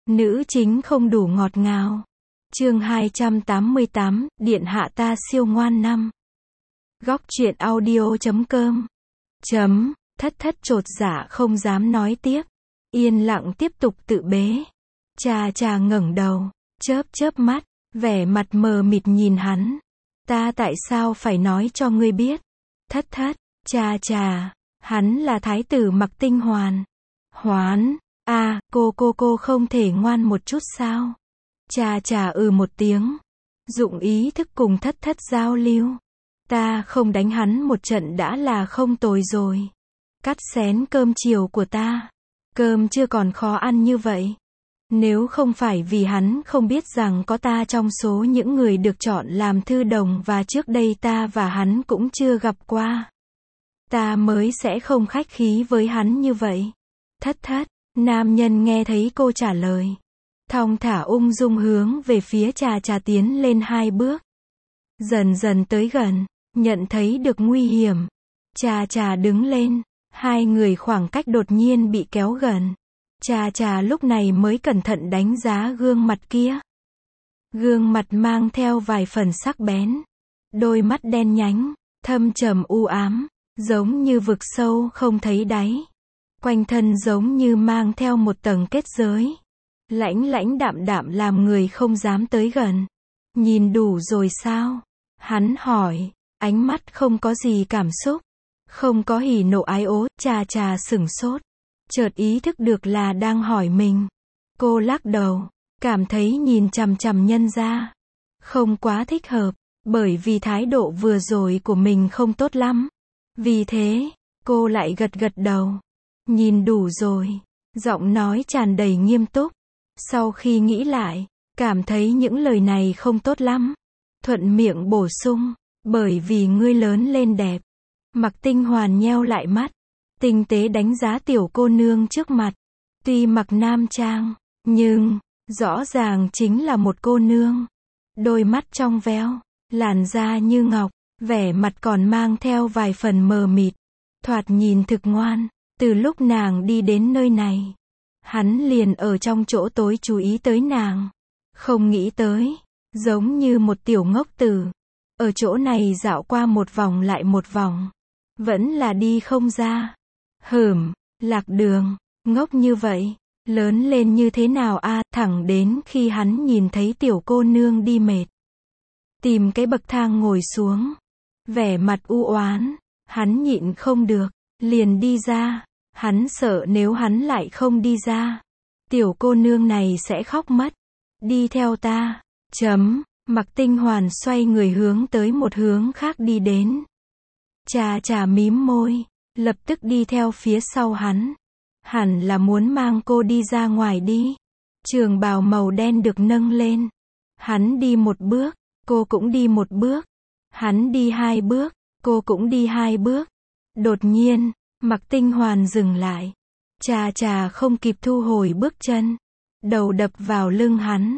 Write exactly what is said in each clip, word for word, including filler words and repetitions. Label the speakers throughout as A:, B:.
A: Nữ chính không đủ ngọt ngào. Chương hai trăm tám mươi tám, điện hạ ta siêu ngoan năm. Góc truyện audio chấm com. Chấm, thất thất chột dạ không dám nói tiếp. Yên lặng tiếp tục tự bế. Trà trà ngẩng đầu, chớp chớp mắt, vẻ mặt mờ mịt nhìn hắn. Ta tại sao phải nói cho ngươi biết? Thất thất, trà trà, hắn là thái tử Mặc Tinh Hoàn. Hoán, à, cô cô cô không thể ngoan một chút sao? Trà trà ừ một tiếng. Dụng ý thức cùng thất thất giao lưu. Ta không đánh hắn một trận đã là không tồi rồi. Cắt xén cơm chiều của ta. Cơm chưa còn khó ăn như vậy. Nếu không phải vì hắn không biết rằng có ta trong số những người được chọn làm thư đồng và trước đây ta và hắn cũng chưa gặp qua, ta mới sẽ không khách khí với hắn như vậy. Thất thất, nam nhân nghe thấy cô trả lời. Thong thả ung dung hướng về phía trà trà tiến lên hai bước. Dần dần tới gần, nhận thấy được nguy hiểm. Trà trà đứng lên, hai người khoảng cách đột nhiên bị kéo gần. Trà trà lúc này mới cẩn thận đánh giá gương mặt kia. Gương mặt mang theo vài phần sắc bén. Đôi mắt đen nhánh, thâm trầm u ám, giống như vực sâu không thấy đáy. Quanh thân giống như mang theo một tầng kết giới. Lãnh lãnh đạm đạm làm người không dám tới gần. Nhìn đủ rồi sao? Hắn hỏi, ánh mắt không có gì cảm xúc. Không có hỉ nộ ái ố, trà trà sửng sốt. Chợt ý thức được là đang hỏi mình. Cô lắc đầu, cảm thấy nhìn chằm chằm nhân ra không quá thích hợp, bởi vì thái độ vừa rồi của mình không tốt lắm. Vì thế, cô lại gật gật đầu. Nhìn đủ rồi, giọng nói tràn đầy nghiêm túc. Sau khi nghĩ lại, cảm thấy những lời này không tốt lắm. Thuận miệng bổ sung, bởi vì ngươi lớn lên đẹp. Mặc Tinh Hoàn nheo lại mắt, tinh tế đánh giá tiểu cô nương trước mặt. Tuy mặc nam trang, nhưng, rõ ràng chính là một cô nương. Đôi mắt trong veo, làn da như ngọc, vẻ mặt còn mang theo vài phần mờ mịt. Thoạt nhìn thực ngoan, từ lúc nàng đi đến nơi này. Hắn liền ở trong chỗ tối chú ý tới nàng. Không nghĩ tới, giống như một tiểu ngốc tử. Ở chỗ này dạo qua một vòng lại một vòng. Vẫn là đi không ra. Hửm, lạc đường, ngốc như vậy, lớn lên như thế nào a à, thẳng đến khi hắn nhìn thấy tiểu cô nương đi mệt. Tìm cái bậc thang ngồi xuống. Vẻ mặt u oán, hắn nhịn không được, liền đi ra. Hắn sợ nếu hắn lại không đi ra, tiểu cô nương này sẽ khóc mất. Đi theo ta. Chấm, Mặc Tinh Hoàn xoay người hướng tới một hướng khác đi đến. Trà trà mím môi, lập tức đi theo phía sau hắn. Hẳn là muốn mang cô đi ra ngoài đi. Trường bào màu đen được nâng lên. Hắn đi một bước, cô cũng đi một bước. Hắn đi hai bước, cô cũng đi hai bước. Đột nhiên, Mặc Tinh Hoàn dừng lại. Trà trà không kịp thu hồi bước chân. Đầu đập vào lưng hắn.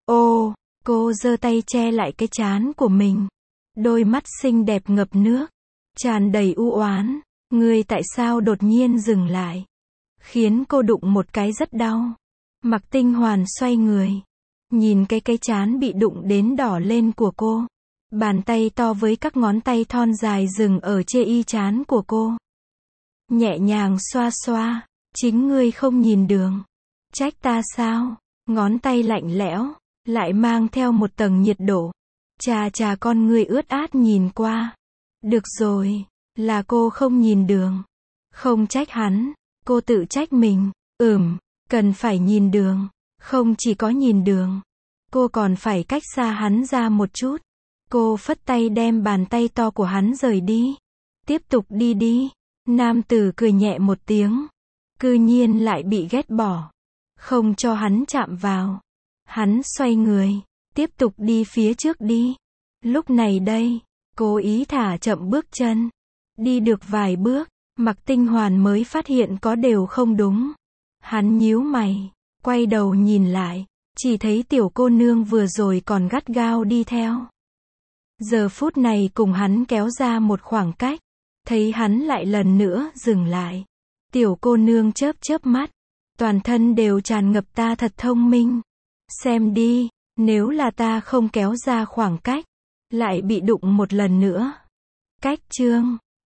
A: Ô, cô giơ tay che lại cái trán của mình. Đôi mắt xinh đẹp ngập nước, tràn đầy u oán. Ngươi tại sao đột nhiên dừng lại? Khiến cô đụng một cái rất đau. Mặc Tinh Hoàn xoay người. Nhìn cái cái trán bị đụng đến đỏ lên của cô. Bàn tay to với các ngón tay thon dài dừng ở trên y trán của cô. Nhẹ nhàng xoa xoa. Chính ngươi không nhìn đường. Trách ta sao? Ngón tay lạnh lẽo, lại mang theo một tầng nhiệt độ. Trà trà con ngươi ướt át nhìn qua. Được rồi, là cô không nhìn đường. Không trách hắn, cô tự trách mình. Ừm, cần phải nhìn đường. Không chỉ có nhìn đường, cô còn phải cách xa hắn ra một chút. Cô phất tay đem bàn tay to của hắn rời đi. Tiếp tục đi đi. Nam tử cười nhẹ một tiếng. Cư nhiên lại bị ghét bỏ. Không cho hắn chạm vào. Hắn xoay người, tiếp tục đi phía trước đi. Lúc này đây, cố ý thả chậm bước chân. Đi được vài bước, Mặc Tinh Hoàn mới phát hiện có điều không đúng. Hắn nhíu mày, quay đầu nhìn lại, chỉ thấy tiểu cô nương vừa rồi còn gắt gao đi theo. Giờ phút này cùng hắn kéo ra một khoảng cách. Thấy hắn lại lần nữa dừng lại. Tiểu cô nương chớp chớp mắt. Toàn thân đều tràn ngập ta thật thông minh. Xem đi, nếu là ta không kéo ra khoảng cách, lại bị đụng một lần nữa. Cách chương